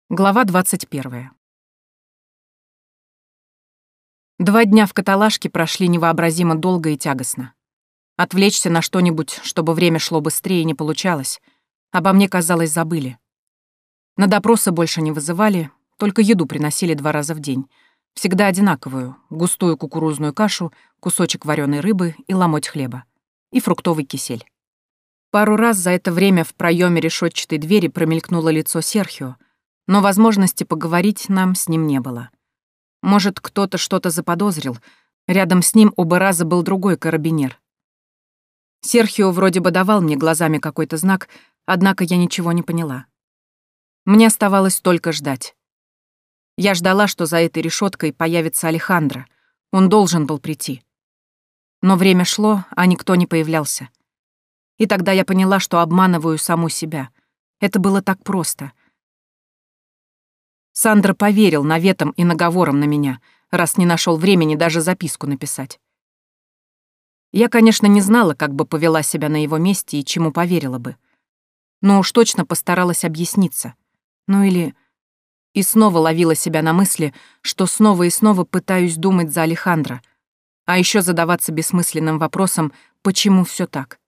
Глава 21. 2 дня в каталажке прошли невообразимо долго и тягостно. Отвлечься на что-нибудь, чтобы время шло быстрее, не получалось. Обо мне, казалось, забыли. На допросы больше не вызывали, только еду приносили 2 раза в день. Всегда одинаковую: густую кукурузную кашу, кусочек вареной рыбы и ломоть хлеба. И фруктовый кисель. Пару раз за это время в проеме решетчатой двери промелькнуло лицо Серхио, но возможности поговорить нам с ним не было. Может, кто-то что-то заподозрил. Рядом с ним оба раза был другой карабинер. Серхио вроде бы давал мне глазами какой-то знак, однако я ничего не поняла. Мне оставалось только ждать. Я ждала, что за этой решеткой появится Алехандро. Он должен был прийти. Но время шло, а никто не появлялся. И тогда я поняла, что обманываю саму себя. Это было так просто. Сандро поверил наветам и наговорам на меня, раз не нашел времени даже записку написать. Я, конечно, не знала, как бы повела себя на его месте и чему поверила бы. Но уж точно постаралась объясниться. Ну или... И снова ловила себя на мысли, что снова и снова пытаюсь думать за Алехандро, а еще задаваться бессмысленным вопросом, почему все так.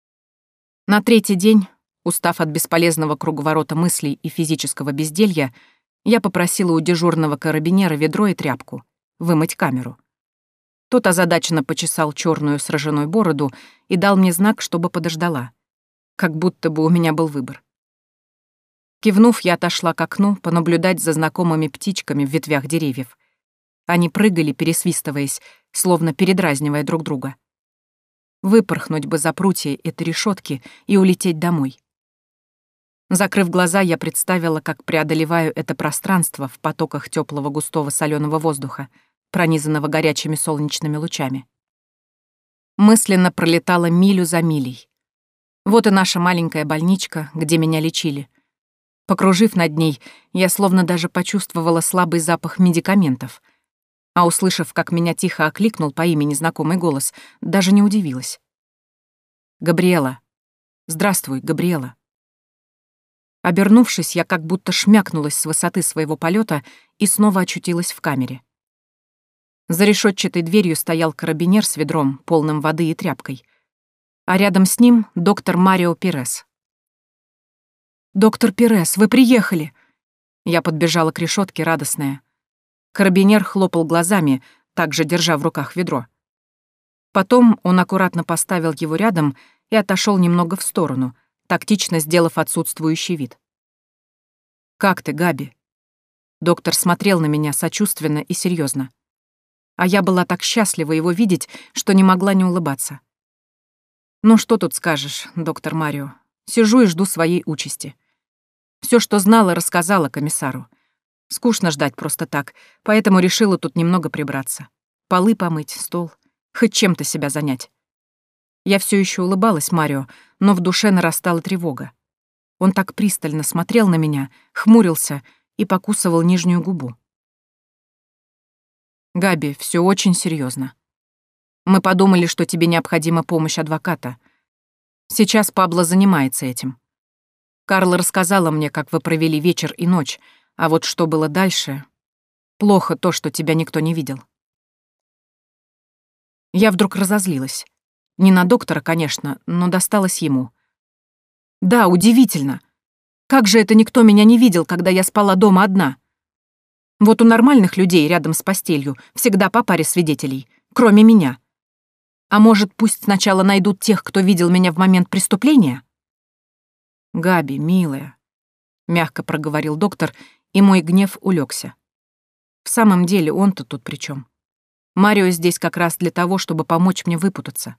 На 3-й день, устав от бесполезного круговорота мыслей и физического безделья, я попросила у дежурного карабинера ведро и тряпку, вымыть камеру. Тот озадаченно почесал черную с ржаной бороду и дал мне знак, чтобы подождала. Как будто бы у меня был выбор. Кивнув, я отошла к окну понаблюдать за знакомыми птичками в ветвях деревьев. Они прыгали, пересвистываясь, словно передразнивая друг друга. Выпорхнуть бы за прутья этой решетки и улететь домой. Закрыв глаза, я представила, как преодолеваю это пространство в потоках теплого густого соленого воздуха, пронизанного горячими солнечными лучами. Мысленно пролетала милю за милей. Вот и наша маленькая больничка, где меня лечили. Покружив над ней, я словно даже почувствовала слабый запах медикаментов. А услышав, как меня тихо окликнул по имени знакомый голос, даже не удивилась. «Габриэла. Здравствуй, Габриэла». Обернувшись, я как будто шмякнулась с высоты своего полета и снова очутилась в камере. За решетчатой дверью стоял карабинер с ведром, полным воды и тряпкой, а рядом с ним доктор Марио Пирес. «Доктор Пирес, вы приехали!» Я подбежала к решетке, радостная. Карабинер хлопал глазами, также держа в руках ведро. Потом он аккуратно поставил его рядом и отошел немного в сторону, тактично сделав отсутствующий вид. «Как ты, Габи?» Доктор смотрел на меня сочувственно и серьезно. А я была так счастлива его видеть, что не могла не улыбаться. «Ну что тут скажешь, доктор Марио? Сижу и жду своей участи. Все, что знала, рассказала комиссару. Скучно ждать просто так, поэтому решила тут немного прибраться. Полы помыть, стол, хоть чем-то себя занять». Я все еще улыбалась Марио, но в душе нарастала тревога. Он так пристально смотрел на меня, хмурился и покусывал нижнюю губу. «Габи, все очень серьезно. Мы подумали, что тебе необходима помощь адвоката. Сейчас Пабло занимается этим. Карла рассказала мне, как вы провели вечер и ночь, а вот что было дальше... Плохо то, что тебя никто не видел». Я вдруг разозлилась. Не на доктора, конечно, но досталось ему. Да, удивительно. Как же это никто меня не видел, когда я спала дома одна? Вот у нормальных людей рядом с постелью всегда по паре свидетелей, кроме меня. А может, пусть сначала найдут тех, кто видел меня в момент преступления? «Габи, милая», — мягко проговорил доктор, и мой гнев улегся. В самом деле, он-то тут при чем? Марио здесь как раз для того, чтобы помочь мне выпутаться.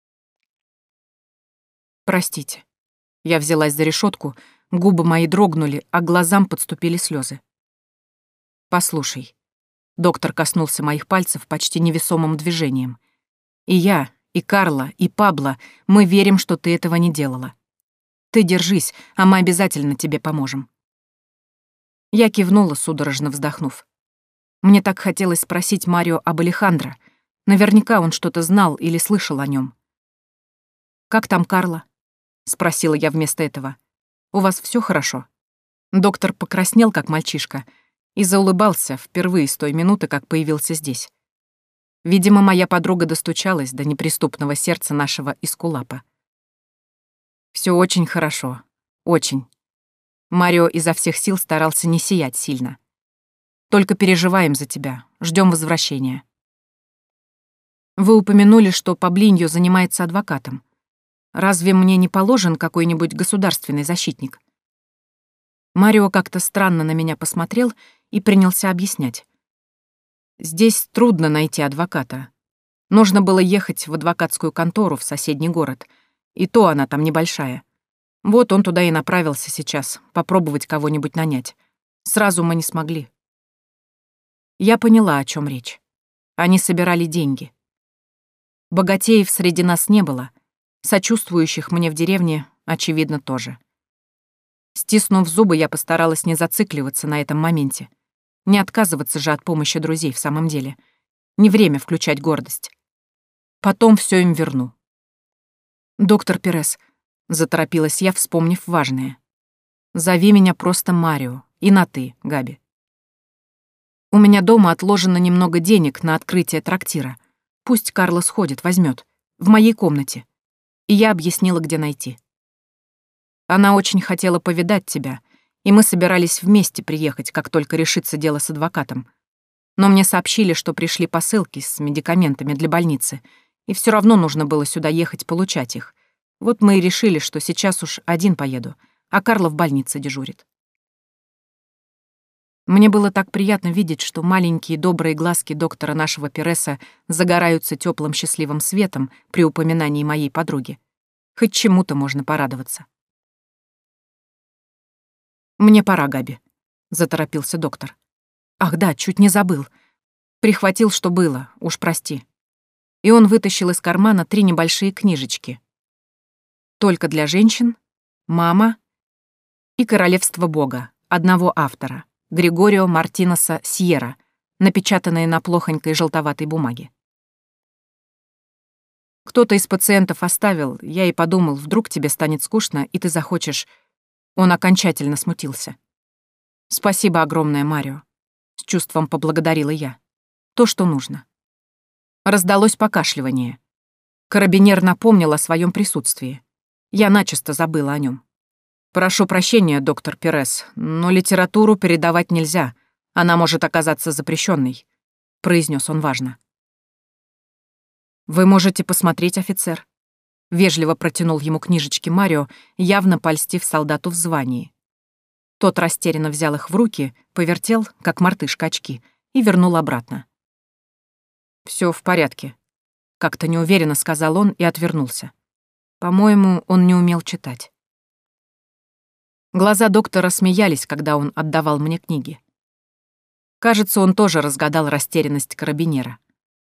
«Простите». Я взялась за решетку, губы мои дрогнули, а глазам подступили слезы. «Послушай». Доктор коснулся моих пальцев почти невесомым движением. «И я, и Карла, и Пабло, мы верим, что ты этого не делала. Ты держись, а мы обязательно тебе поможем». Я кивнула, судорожно вздохнув. Мне так хотелось спросить Марио об Алехандро. Наверняка он что-то знал или слышал о нем. «Как там Карла?» — спросила я вместо этого. «У вас все хорошо?» Доктор покраснел, как мальчишка, и заулыбался впервые с той минуты, как появился здесь. Видимо, моя подруга достучалась до неприступного сердца нашего эскулапа. Все очень хорошо. Очень. Марио изо всех сил старался не сиять сильно. Только переживаем за тебя, ждем возвращения. Вы упомянули, что Паблиньо занимается адвокатом. Разве мне не положен какой-нибудь государственный защитник? Марио как-то странно на меня посмотрел и принялся объяснять. Здесь трудно найти адвоката. Нужно было ехать в адвокатскую контору в соседний город, и то она там небольшая. Вот он туда и направился сейчас, попробовать кого-нибудь нанять. Сразу мы не смогли. Я поняла, о чем речь. Они собирали деньги. Богатеев среди нас не было, сочувствующих мне в деревне, очевидно, тоже. Стиснув зубы, я постаралась не зацикливаться на этом моменте. Не отказываться же от помощи друзей в самом деле. Не время включать гордость. Потом все им верну. «Доктор Перес», — заторопилась я, вспомнив важное. «Зови меня просто Марио, и на «ты», Габи. У меня дома отложено немного денег на открытие трактира. Пусть Карлос сходит, возьмет. В моей комнате». И я объяснила, где найти. Она очень хотела повидать тебя, и мы собирались вместе приехать, как только решится дело с адвокатом. Но мне сообщили, что пришли посылки с медикаментами для больницы, и все равно нужно было сюда ехать получать их. Вот мы и решили, что сейчас уж один поеду, а Карла в больнице дежурит. Мне было так приятно видеть, что маленькие добрые глазки доктора нашего Переса загораются теплым счастливым светом при упоминании моей подруги. Хоть чему-то можно порадоваться. «Мне пора, Габи», — заторопился доктор. «Ах да, чуть не забыл. Прихватил, что было, уж прости». И он вытащил из кармана 3 небольшие книжечки. «Только для женщин», «Мама» и «Королевство Бога» одного автора, Григорио Мартинеса Сьерра, напечатанные на плохонькой желтоватой бумаге. Кто-то из пациентов оставил, я и подумал, вдруг тебе станет скучно, и ты захочешь... Он окончательно смутился. «Спасибо огромное, Марио», — с чувством поблагодарила я. «То, что нужно». Раздалось покашливание. Карабинер напомнил о своем присутствии. Я начисто забыла о нем. «Прошу прощения, доктор Перес, но литературу передавать нельзя. Она может оказаться запрещенной», — произнес он важно. «Вы можете посмотреть, офицер». Вежливо протянул ему книжечки Марио, явно польстив солдату в звании. Тот растерянно взял их в руки, повертел, как мартышка, очки, и вернул обратно. «Всё в порядке», — как-то неуверенно сказал он и отвернулся. По-моему, он не умел читать. Глаза доктора смеялись, когда он отдавал мне книги. Кажется, он тоже разгадал растерянность карабинера.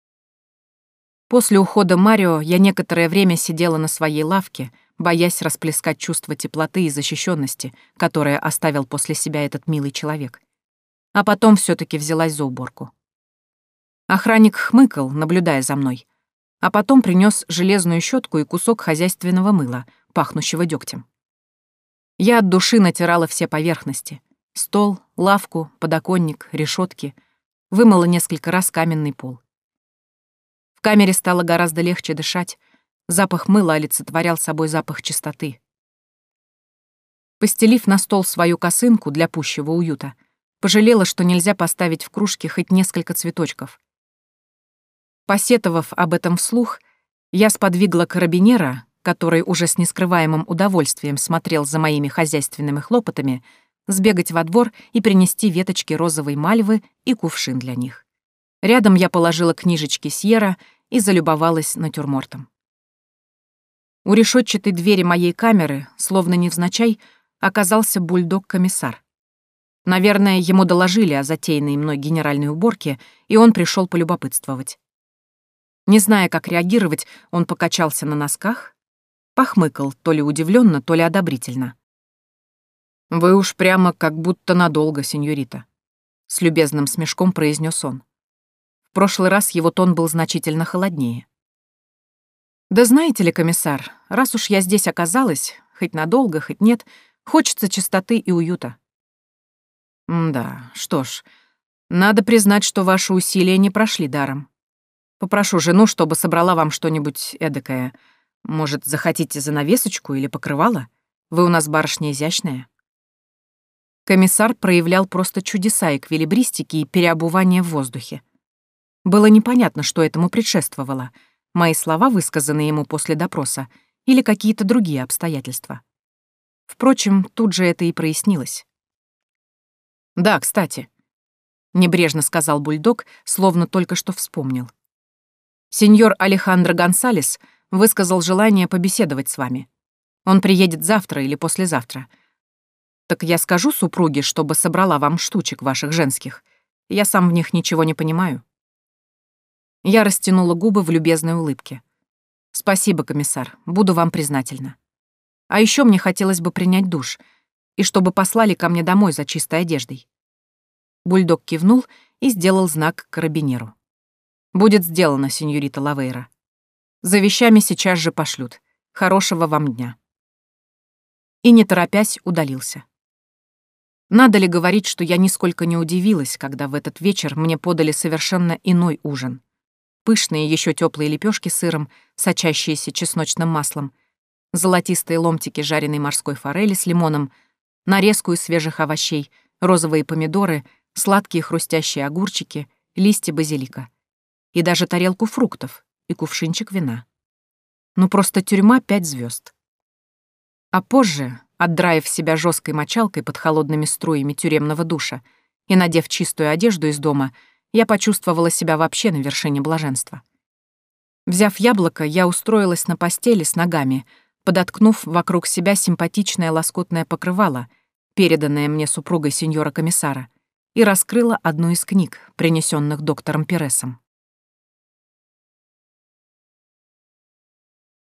После ухода Марио я некоторое время сидела на своей лавке, боясь расплескать чувство теплоты и защищенности, которое оставил после себя этот милый человек. А потом все-таки взялась за уборку. Охранник хмыкал, наблюдая за мной, а потом принес железную щетку и кусок хозяйственного мыла, пахнущего дегтем. Я от души натирала все поверхности — стол, лавку, подоконник, решетки, вымыла несколько раз каменный пол. В камере стало гораздо легче дышать, запах мыла олицетворял собой запах чистоты. Постелив на стол свою косынку для пущего уюта, пожалела, что нельзя поставить в кружке хоть несколько цветочков. Посетовав об этом вслух, я сподвигла карабинера, который уже с нескрываемым удовольствием смотрел за моими хозяйственными хлопотами, сбегать во двор и принести веточки розовой мальвы и кувшин для них. Рядом я положила книжечки Сьерра и залюбовалась натюрмортом. У решетчатой двери моей камеры, словно невзначай, оказался бульдог-комиссар. Наверное, ему доложили о затеянной мной генеральной уборке, и он пришел полюбопытствовать. Не зная, как реагировать, он покачался на носках, похмыкал то ли удивленно, то ли одобрительно. «Вы уж прямо как будто надолго, сеньорита», — с любезным смешком произнес он. В прошлый раз его тон был значительно холоднее. «Да знаете ли, комиссар, раз уж я здесь оказалась, хоть надолго, хоть нет, хочется чистоты и уюта. Да, что ж, надо признать, что ваши усилия не прошли даром. Попрошу жену, чтобы собрала вам что-нибудь эдакое. Может, захотите занавесочку или покрывало? Вы у нас барышня изящная». Комиссар проявлял просто чудеса эквилибристики и переобувания в воздухе. Было непонятно, что этому предшествовало. Мои слова, высказанные ему после допроса, или какие-то другие обстоятельства. Впрочем, тут же это и прояснилось. «Да, кстати», — небрежно сказал бульдог, словно только что вспомнил. «Сеньор Алехандро Гонсалес высказал желание побеседовать с вами. Он приедет завтра или послезавтра. Так я скажу супруге, чтобы собрала вам штучек ваших женских. Я сам в них ничего не понимаю». Я растянула губы в любезной улыбке. «Спасибо, комиссар, буду вам признательна. А еще мне хотелось бы принять душ, и чтобы послали ко мне домой за чистой одеждой». Бульдог кивнул и сделал знак карабинеру. «Будет сделано, сеньорита Лавейра. За вещами сейчас же пошлют. Хорошего вам дня». И, не торопясь, удалился. Надо ли говорить, что я нисколько не удивилась, когда в этот вечер мне подали совершенно иной ужин. Пышные еще теплые лепешки с сыром, сочащиеся чесночным маслом, золотистые ломтики жареной морской форели с лимоном, нарезку из свежих овощей, розовые помидоры, сладкие хрустящие огурчики, листья базилика. И даже тарелку фруктов и кувшинчик вина. Ну просто тюрьма 5 звезд. А позже, отдраив себя жесткой мочалкой под холодными струями тюремного душа и надев чистую одежду из дома, я почувствовала себя вообще на вершине блаженства. Взяв яблоко, я устроилась на постели с ногами, подоткнув вокруг себя симпатичное лоскутное покрывало, переданное мне супругой сеньора комиссара, и раскрыла одну из книг, принесенных доктором Пересом.